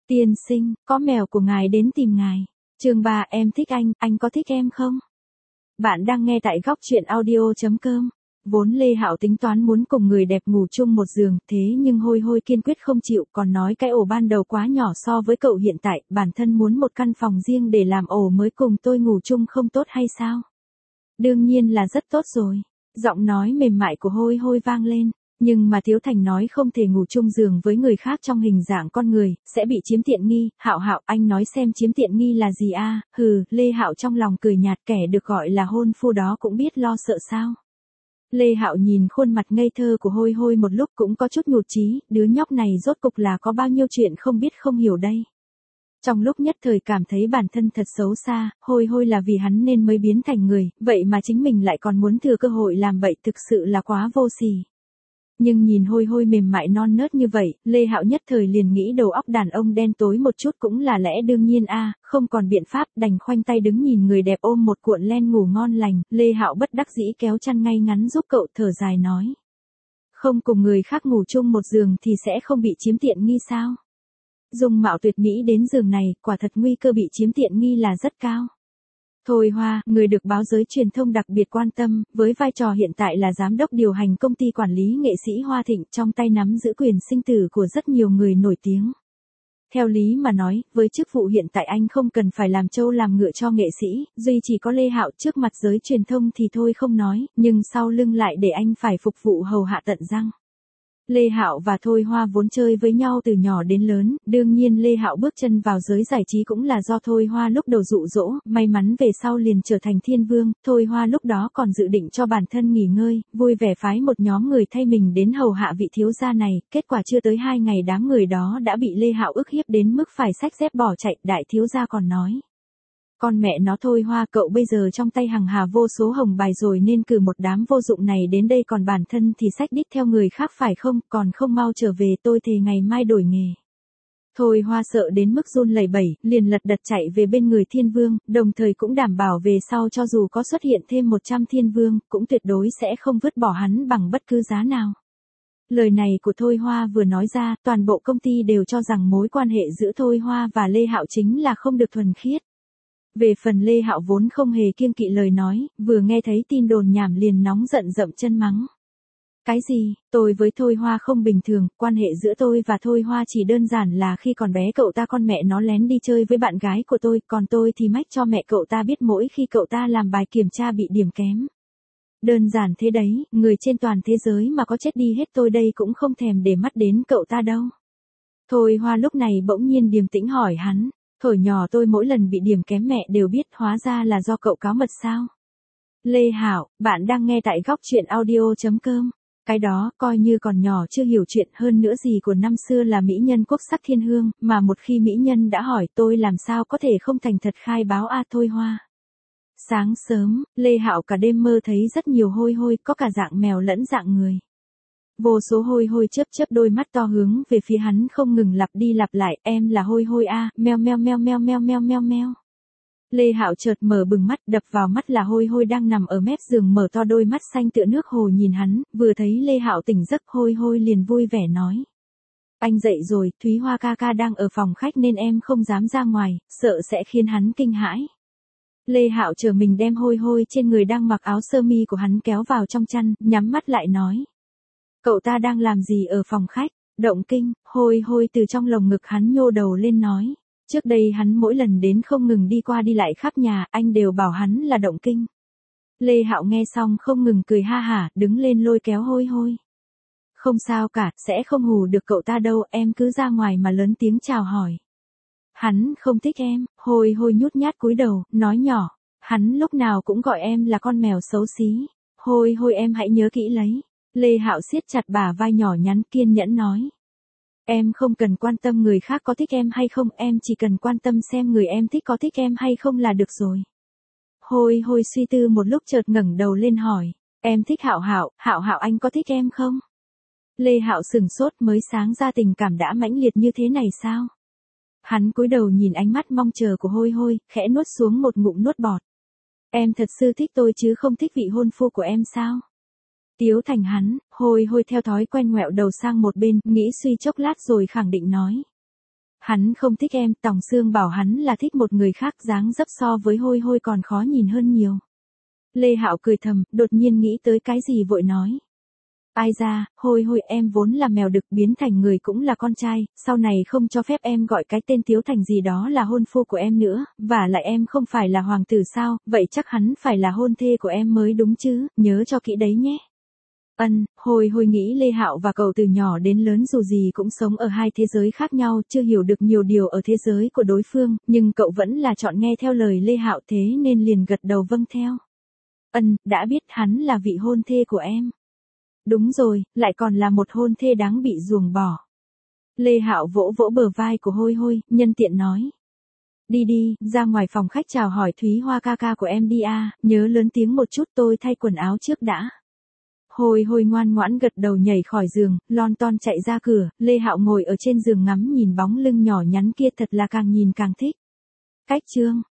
Tiên sinh, có mèo của ngài đến tìm ngài. Chương 3, em thích anh có thích em không? Bạn đang nghe tại góc truyện audio.com. Vốn Lê Hạo tính toán muốn cùng người đẹp ngủ chung một giường, thế nhưng Hôi Hôi kiên quyết không chịu, còn nói cái ổ ban đầu quá nhỏ so với cậu hiện tại, bản thân muốn một căn phòng riêng để làm ổ mới cùng tôi ngủ chung không tốt hay sao? Đương nhiên là rất tốt rồi. Giọng nói mềm mại của Hôi Hôi vang lên. Nhưng mà Thiếu Thành nói không thể ngủ chung giường với người khác trong hình dạng con người, sẽ bị chiếm tiện nghi. Hạo Hạo, anh nói xem chiếm tiện nghi là gì a? Hừ, Lê Hạo trong lòng cười nhạt, kẻ được gọi là hôn phu đó cũng biết lo sợ sao. Lê Hạo nhìn khuôn mặt ngây thơ của Hôi Hôi một lúc cũng có chút nhụt chí, đứa nhóc này rốt cục là có bao nhiêu chuyện không biết không hiểu đây. Trong lúc nhất thời cảm thấy bản thân thật xấu xa, Hôi Hôi là vì hắn nên mới biến thành người, vậy mà chính mình lại còn muốn thừa cơ hội làm bậy, thực sự là quá vô sỉ. Nhưng nhìn Hôi Hôi mềm mại non nớt như vậy, Lê Hạo nhất thời liền nghĩ đầu óc đàn ông đen tối một chút cũng là lẽ đương nhiên a, không còn biện pháp, đành khoanh tay đứng nhìn người đẹp ôm một cuộn len ngủ ngon lành. Lê Hạo bất đắc dĩ kéo chăn ngay ngắn giúp cậu, thở dài nói: không cùng người khác ngủ chung một giường thì sẽ không bị chiếm tiện nghi sao? Dung mạo tuyệt mỹ đến giường này, quả thật nguy cơ bị chiếm tiện nghi là rất cao. Thôi Hoa, người được báo giới truyền thông đặc biệt quan tâm, với vai trò hiện tại là giám đốc điều hành công ty quản lý nghệ sĩ Hoa Thịnh, trong tay nắm giữ quyền sinh tử của rất nhiều người nổi tiếng. Theo lý mà nói, với chức vụ hiện tại anh không cần phải làm trâu làm ngựa cho nghệ sĩ, duy chỉ có Lê Hạo trước mặt giới truyền thông thì thôi không nói, nhưng sau lưng lại để anh phải phục vụ hầu hạ tận răng. Lê Hạo và Thôi Hoa vốn chơi với nhau từ nhỏ đến lớn, đương nhiên Lê Hạo bước chân vào giới giải trí cũng là do Thôi Hoa lúc đầu dụ dỗ, may mắn về sau liền trở thành thiên vương. Thôi Hoa lúc đó còn dự định cho bản thân nghỉ ngơi, vui vẻ phái một nhóm người thay mình đến hầu hạ vị thiếu gia này, kết quả chưa tới 2 ngày đám người đó đã bị Lê Hạo ức hiếp đến mức phải xách dép bỏ chạy. Đại thiếu gia còn nói: con mẹ nó Thôi Hoa, cậu bây giờ trong tay hằng hà vô số hồng bài rồi nên cử một đám vô dụng này đến đây, còn bản thân thì xách đít theo người khác phải không, còn không mau trở về, tôi thề ngày mai đổi nghề. Thôi Hoa sợ đến mức run lẩy bẩy, liền lật đật chạy về bên người thiên vương, đồng thời cũng đảm bảo về sau cho dù có xuất hiện thêm 100 thiên vương, cũng tuyệt đối sẽ không vứt bỏ hắn bằng bất cứ giá nào. Lời này của Thôi Hoa vừa nói ra, toàn bộ công ty đều cho rằng mối quan hệ giữa Thôi Hoa và Lê Hạo chính là không được thuần khiết. Về phần Lê Hạo vốn không hề kiêng kỵ lời nói, vừa nghe thấy tin đồn nhảm liền nóng giận dậm chân mắng. Cái gì, tôi với Thôi Hoa không bình thường, quan hệ giữa tôi và Thôi Hoa chỉ đơn giản là khi còn bé cậu ta con mẹ nó lén đi chơi với bạn gái của tôi, còn tôi thì mách cho mẹ cậu ta biết mỗi khi cậu ta làm bài kiểm tra bị điểm kém. Đơn giản thế đấy, người trên toàn thế giới mà có chết đi hết tôi đây cũng không thèm để mắt đến cậu ta đâu. Thôi Hoa lúc này bỗng nhiên điềm tĩnh hỏi hắn. Thổi nhỏ tôi mỗi lần bị điểm kém mẹ đều biết, hóa ra là do cậu cáo mật sao? Lê Hạo, bạn đang nghe tại góc truyện audio.com. Cái đó, coi như còn nhỏ chưa hiểu chuyện, hơn nữa gì của năm xưa là mỹ nhân quốc sắc thiên hương, mà một khi mỹ nhân đã hỏi tôi làm sao có thể không thành thật khai báo a Thôi Hoa. Sáng sớm, Lê Hạo cả đêm mơ thấy rất nhiều Hôi Hôi, có cả dạng mèo lẫn dạng người. Vô số Hôi Hôi chớp chớp đôi mắt to hướng về phía hắn không ngừng lặp đi lặp lại, em là Hôi Hôi a, meo meo meo meo meo meo meo meo. Lê Hạo chợt mở bừng mắt, đập vào mắt là Hôi Hôi đang nằm ở mép giường mở to đôi mắt xanh tựa nước hồ nhìn hắn, vừa thấy Lê Hạo tỉnh giấc Hôi Hôi liền vui vẻ nói. Anh dậy rồi, Thúy Hoa ca ca đang ở phòng khách nên em không dám ra ngoài, sợ sẽ khiến hắn kinh hãi. Lê Hạo chờ mình đem Hôi Hôi trên người đang mặc áo sơ mi của hắn kéo vào trong chăn, nhắm mắt lại nói. Cậu ta đang làm gì ở phòng khách? Động kinh, Hôi Hôi từ trong lồng ngực hắn nhô đầu lên nói. Trước đây hắn mỗi lần đến không ngừng đi qua đi lại khắp nhà, anh đều bảo hắn là động kinh. Lê Hạo nghe xong không ngừng cười ha hả, đứng lên lôi kéo Hôi Hôi. Không sao cả, sẽ không hù được cậu ta đâu, em cứ ra ngoài mà lớn tiếng chào hỏi. Hắn không thích em, Hôi Hôi nhút nhát cúi đầu, nói nhỏ. Hắn lúc nào cũng gọi em là con mèo xấu xí. Hôi Hôi em hãy nhớ kỹ lấy. Lê Hạo siết chặt bả vai nhỏ nhắn kiên nhẫn nói. Em không cần quan tâm người khác có thích em hay không, em chỉ cần quan tâm xem người em thích có thích em hay không là được rồi. Hôi Hôi suy tư một lúc chợt ngẩng đầu lên hỏi. Em thích Hạo Hạo, Hạo Hạo anh có thích em không? Lê Hạo sửng sốt, mới sáng ra tình cảm đã mãnh liệt như thế này sao? Hắn cúi đầu nhìn ánh mắt mong chờ của Hôi Hôi, khẽ nuốt xuống một ngụm nuốt bọt. Em thật sự thích tôi chứ không thích vị hôn phu của em sao? Tiếu thành hắn, Hôi Hôi theo thói quen ngoẹo đầu sang một bên, nghĩ suy chốc lát rồi khẳng định nói. Hắn không thích em, Tòng Sương bảo hắn là thích một người khác, dáng dấp so với Hôi Hôi còn khó nhìn hơn nhiều. Lê Hạo cười thầm, đột nhiên nghĩ tới cái gì vội nói. Ai ra, Hôi Hôi, em vốn là mèo đực, biến thành người cũng là con trai, sau này không cho phép em gọi cái tên Tiếu Thành gì đó là hôn phu của em nữa, và lại em không phải là hoàng tử sao, vậy chắc hắn phải là hôn thê của em mới đúng chứ, nhớ cho kỹ đấy nhé. Hôi Hôi nghĩ Lê Hạo và cậu từ nhỏ đến lớn dù gì cũng sống ở hai thế giới khác nhau, chưa hiểu được nhiều điều ở thế giới của đối phương, nhưng cậu vẫn là chọn nghe theo lời Lê Hạo, thế nên liền gật đầu vâng theo. Đã biết hắn là vị hôn thê của em. Đúng rồi, lại còn là một hôn thê đáng bị ruồng bỏ. Lê Hạo vỗ vỗ bờ vai của Hôi Hôi, nhân tiện nói. Đi đi, ra ngoài phòng khách chào hỏi Thúy Hoa ca ca của em đi à, nhớ lớn tiếng một chút, tôi thay quần áo trước đã. Hôi Hôi ngoan ngoãn gật đầu nhảy khỏi giường, lon ton chạy ra cửa, Lê Hạo ngồi ở trên giường ngắm nhìn bóng lưng nhỏ nhắn kia, thật là càng nhìn càng thích. Cách chương